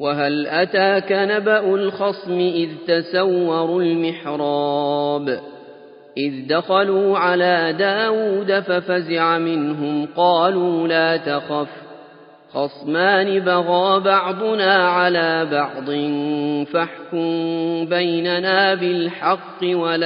وهل أتاك نبأ الخصم إذ تسوروا المحراب إذ دخلوا على داود ففزع منهم قالوا لا تخف خصمان بغى بعضنا على بعض فاحكم بيننا بالحق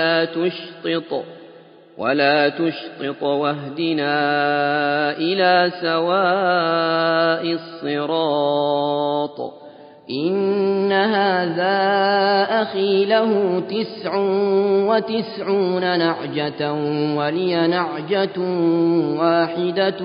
ولا تشطط واهدنا إلى سواء الصراط إن هذا أخي له 99 نعجة ولي نعجة واحدة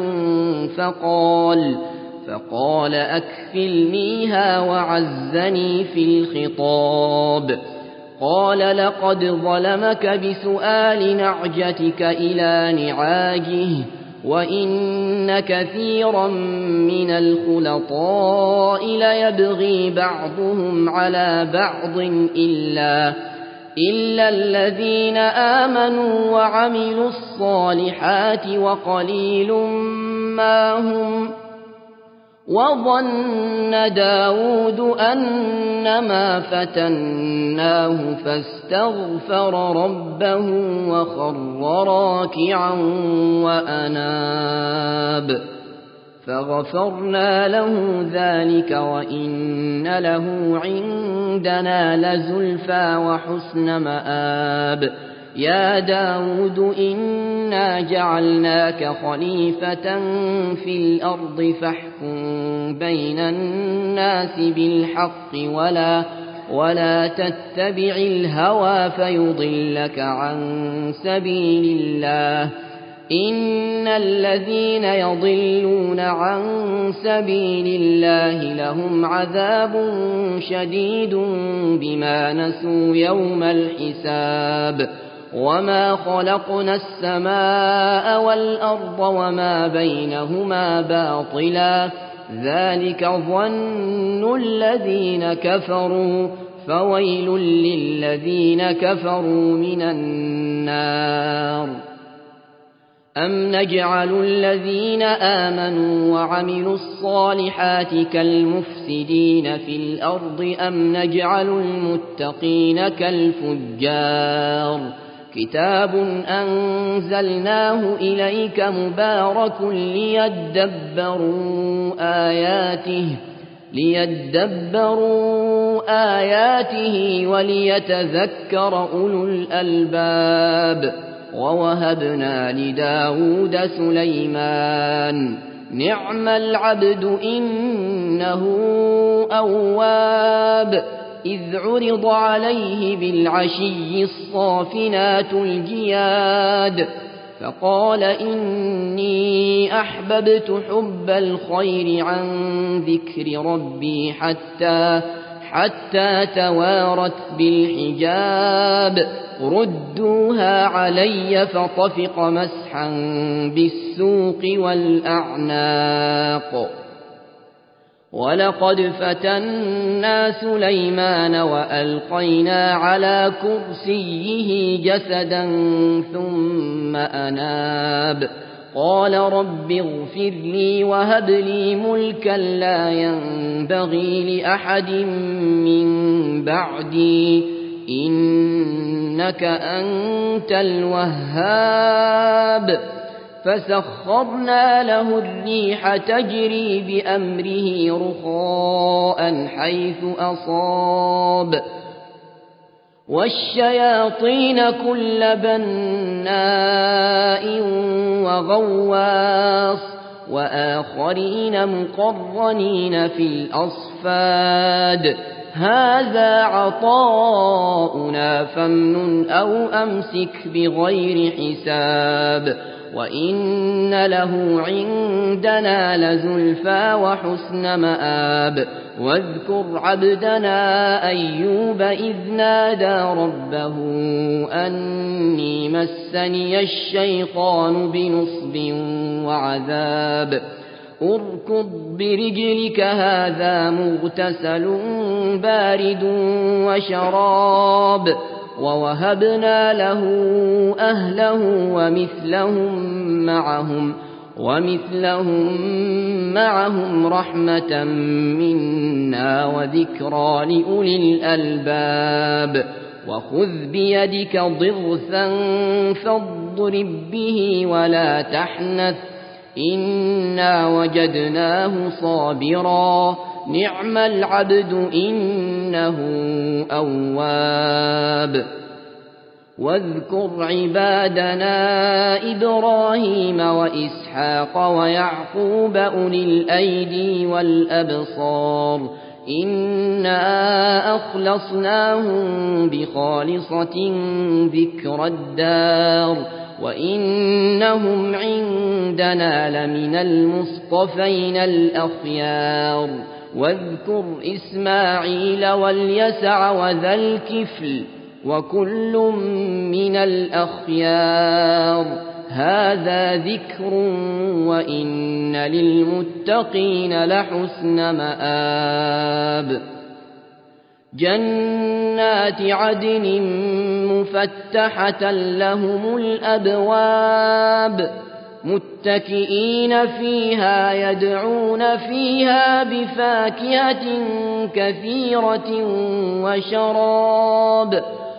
فقال أكفلنيها وعزني في الخطاب قال لقد ظلمك بسؤال نعجتك إلى نعاجه وإن كثيرا من الخلطاء ليبغي بعضهم على بعض إلا الذين آمنوا وعملوا الصالحات وقليل ما هم وظن داود أنما فتناه فاستغفر ربه وخر راكعا وأناب فغفرنا له ذلك وإن له عندنا لزلفى وحسن مآب يا داود إنا جعلناك خليفة في الأرض فاحكم بين الناس بالحق ولا تتبع الهوى فيضلك عن سبيل الله إن الذين يضلون عن سبيل الله لهم عذاب شديد بما نسوا يوم الحساب وما خلقنا السماء والأرض وما بينهما باطلا ذلك ظن الذين كفروا فويل للذين كفروا من النار أم نجعل الذين آمنوا وعملوا الصالحات كالمفسدين في الأرض أم نجعل المتقين كالفجار كتاب أنزلناه إليك مبارك ليدبروا آياته وليتذكر أولو الألباب ووهبنا لداود سليمان نعم العبد إنه أواب إذ عرض عليه بالعشي الصافنات الجياد فقال إني أحببت حب الخير عن ذكر ربي حتى توارت بالحجاب ردوها علي فطفق مسحا بالسوق والأعناق ولقد فتنا سليمان وألقينا على كرسيه جسدا ثم أناب قال رب اغفر لي وهب لي ملكا لا ينبغي لأحد من بعدي إنك أنت الوهاب فسخرنا له الريح تجري بأمره رخاء حيث أصاب والشياطين كل بناء وغواص وآخرين مقرنين في الأصفاد هذا عطاؤنا فامنن أو أمسك بغير حساب وإن له عندنا لزلفى وحسن مآب واذكر عبدنا أيوب إذ نادى ربه أني مسني الشيطان بنصب وعذاب اركض برجلك هذا مغتسل بارد وشراب ووهبنا له أهله ومثلهم معهم ومثلهم معهم رحمة منا وذكرى لأولي الألباب وخذ بيدك ضغثا فاضرب به ولا تحنث إنا وجدناه صابرا نعم العبد إنه أواب واذكر عبادنا إبراهيم وإسحاق ويعقوب أولي الأيدي والأبصار إنا أخلصناهم بخالصة ذكر الدار وإنهم عندنا لمن المصطفين الأخيار واذكر إسماعيل واليسع وذا الكفل وكل من الأخيار هذا ذكر وإن للمتقين لحسن مآب جنات عدن مفتحة لهم الأبواب متكئين فيها يدعون فيها بفاكهة كثيرة وشراب